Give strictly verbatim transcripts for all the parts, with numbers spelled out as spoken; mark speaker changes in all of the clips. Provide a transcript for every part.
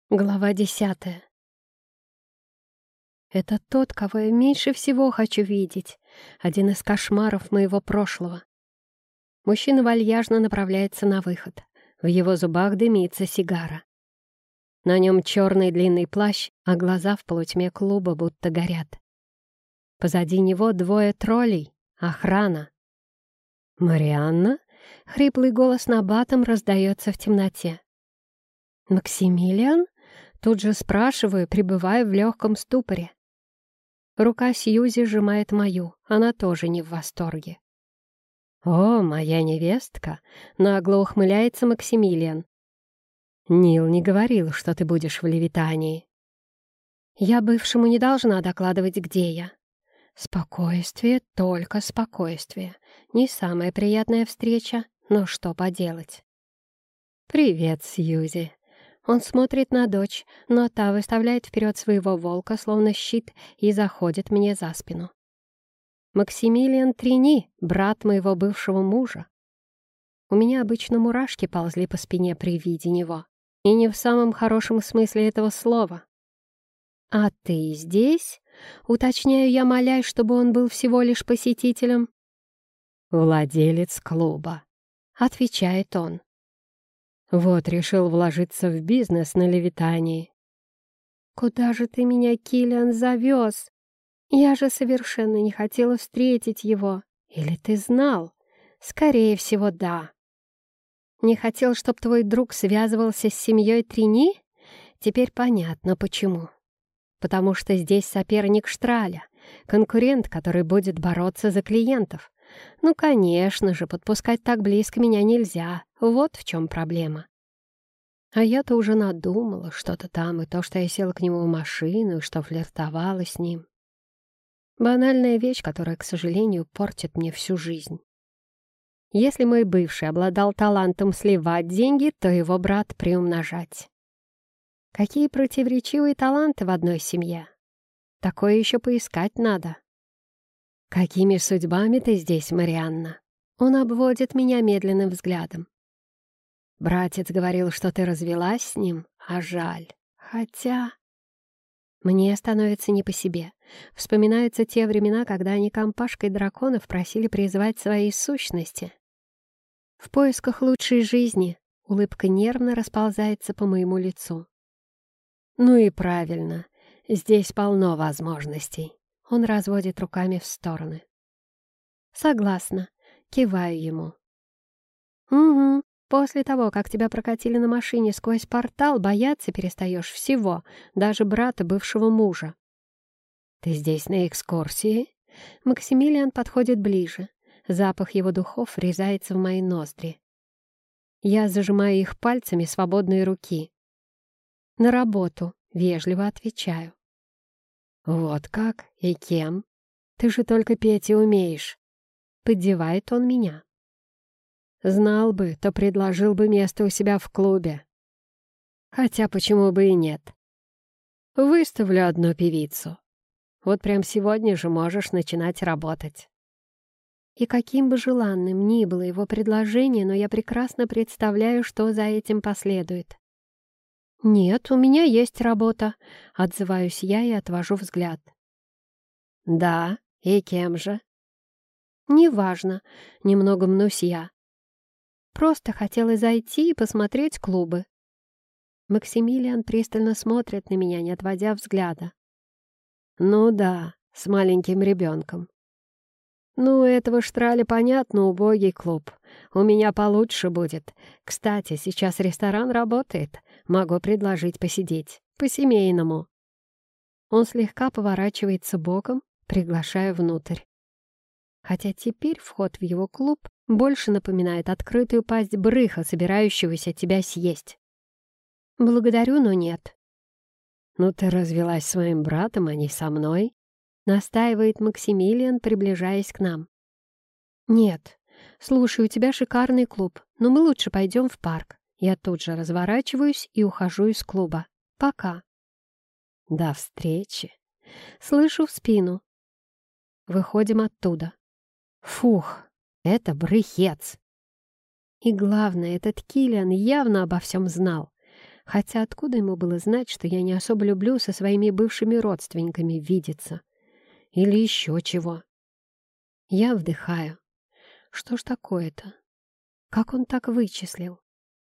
Speaker 1: Глава десятая. Это тот, кого я меньше всего хочу видеть. Один из кошмаров моего прошлого. Мужчина вальяжно направляется на выход. В его зубах дымится сигара. На нем черный длинный плащ, а глаза в полутьме клуба будто горят. Позади него двое троллей. Охрана. «Марианна?» — хриплый голос набатом раздается в темноте. «Максимилиан?» Тут же спрашиваю, пребывая в легком ступоре. Рука Сьюзи сжимает мою, она тоже не в восторге. «О, моя невестка!» — нагло ухмыляется Максимилиан. «Нил не говорил, что ты будешь в Левитании». «Я бывшему не должна докладывать, где я». Спокойствие, только спокойствие. Не самая приятная встреча, но что поделать. «Привет, Сьюзи». Он смотрит на дочь, но та выставляет вперед своего волка, словно щит, и заходит мне за спину. Максимилиан Трини, брат моего бывшего мужа. У меня обычно мурашки ползли по спине при виде него, и не в самом хорошем смысле этого слова. «А ты здесь?» — уточняю я, молясь, чтобы он был всего лишь посетителем. «Владелец клуба», — отвечает он. Вот, решил вложиться в бизнес на Левитании. «Куда же ты меня, Киллиан, завез? Я же совершенно не хотела встретить его. Или ты знал? Скорее всего, да. Не хотел, чтобы твой друг связывался с семьей Трини? Теперь понятно, почему. Потому что здесь соперник Штраля, конкурент, который будет бороться за клиентов. Ну, конечно же, подпускать так близко меня нельзя. Вот в чем проблема. А я-то уже надумала что-то там, и то, что я села к нему в машину, и что флиртовала с ним. Банальная вещь, которая, к сожалению, портит мне всю жизнь. Если мой бывший обладал талантом сливать деньги, то его брат приумножать. Какие противоречивые таланты в одной семье. Такое еще поискать надо. «Какими судьбами ты здесь, Марианна?» Он обводит меня медленным взглядом. «Братец говорил, что ты развелась с ним, а жаль. Хотя...» Мне становится не по себе. Вспоминаются те времена, когда они компашкой драконов просили призвать свои сущности. В поисках лучшей жизни улыбка нервно расползается по моему лицу. «Ну и правильно, здесь полно возможностей». Он разводит руками в стороны. «Согласна», — киваю ему. «Угу, после того, как тебя прокатили на машине сквозь портал, бояться перестаешь всего, даже брата бывшего мужа». «Ты здесь на экскурсии?» Максимилиан подходит ближе. Запах его духов врезается в мои ноздри. Я зажимаю их пальцами свободной руки. «На работу», — вежливо отвечаю. «Вот как? И кем? Ты же только петь и умеешь». Поддевает он меня. Знал бы, то предложил бы место у себя в клубе. Хотя почему бы и нет. Выставлю одну певицу. Вот прям сегодня же можешь начинать работать. И каким бы желанным ни было его предложение, но я прекрасно представляю, что за этим последует. «Нет, у меня есть работа», — отзываюсь я и отвожу взгляд. «Да, и кем же?» «Неважно», — немного мнусь я. «Просто хотела зайти и посмотреть клубы». Максимилиан пристально смотрит на меня, не отводя взгляда. «Ну да, с маленьким ребенком». «Ну, этого Штраля, понятно, убогий клуб. У меня получше будет. Кстати, сейчас ресторан работает. Могу предложить посидеть. По-семейному». Он слегка поворачивается боком, приглашая внутрь. Хотя теперь вход в его клуб больше напоминает открытую пасть брыха, собирающегося тебя съесть. «Благодарю, но нет». «Ну ты развелась с своим братом, а не со мной», — настаивает Максимилиан, приближаясь к нам. «Нет. Слушай, у тебя шикарный клуб, но мы лучше пойдем в парк». Я тут же разворачиваюсь и ухожу из клуба. Пока. До встречи. Слышу в спину. Выходим оттуда. Фух, это брыхец. И главное, этот Киллиан явно обо всем знал. Хотя откуда ему было знать, что я не особо люблю со своими бывшими родственниками видеться? Или еще чего? Я вдыхаю. Что ж такое-то? Как он так вычислил?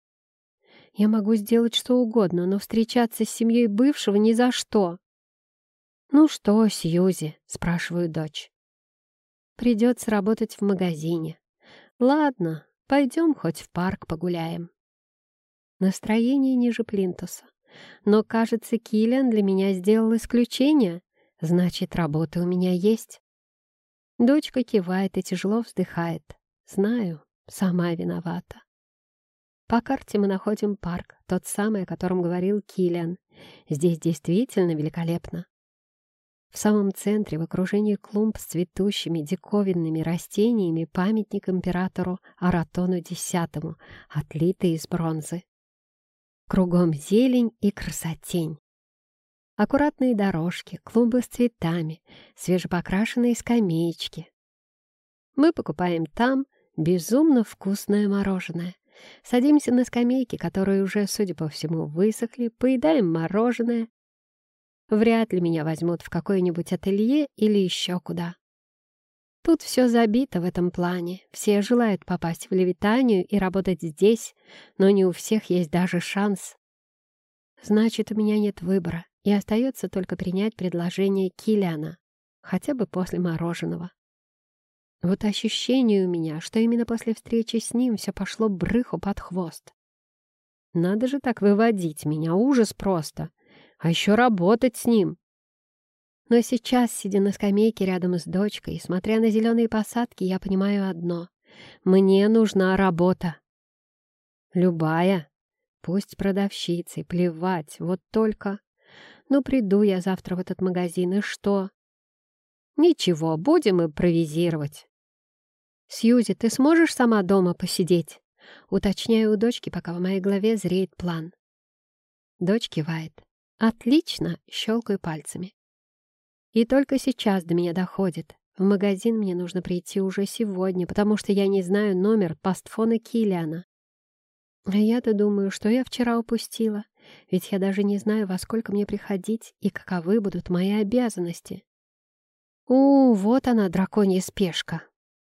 Speaker 1: Я могу сделать что угодно, но встречаться с семьей бывшего ни за что. «Ну что, Сьюзи?» — спрашиваю дочь. «Придется работать в магазине. Ладно, пойдем хоть в парк погуляем». Настроение ниже плинтуса. Но, кажется, Киллиан для меня сделал исключение. Значит, работа у меня есть. Дочка кивает и тяжело вздыхает. Знаю, сама виновата. По карте мы находим парк, тот самый, о котором говорил Киллиан. Здесь действительно великолепно. В самом центре, в окружении клумб с цветущими диковинными растениями, памятник императору Аратону X, отлитый из бронзы. Кругом зелень и красотень. Аккуратные дорожки, клумбы с цветами, свежепокрашенные скамеечки. Мы покупаем там безумно вкусное мороженое. Садимся на скамейки, которые уже, судя по всему, высохли, поедаем мороженое. Вряд ли меня возьмут в какое-нибудь ателье или еще куда. Тут все забито в этом плане. Все желают попасть в Левитанию и работать здесь, но не у всех есть даже шанс. Значит, у меня нет выбора, и остается только принять предложение Киллиана, хотя бы после мороженого. Вот ощущение у меня, что именно после встречи с ним все пошло брыху под хвост. Надо же так выводить меня, ужас просто. А еще работать с ним. Но сейчас, сидя на скамейке рядом с дочкой, смотря на зеленые посадки, я понимаю одно. Мне нужна работа. Любая. Пусть продавщицей, плевать, вот только... Ну, приду я завтра в этот магазин, и что? Ничего, будем импровизировать. «Сьюзи, ты сможешь сама дома посидеть?» Уточняю у дочки, пока в моей голове зреет план. Дочь кивает. «Отлично!» — щелкаю пальцами. И только сейчас до меня доходит. В магазин мне нужно прийти уже сегодня, потому что я не знаю номер постфона Киллиана. А я-то думаю, что я вчера упустила, ведь я даже не знаю, во сколько мне приходить и каковы будут мои обязанности. У, вот она, драконья спешка.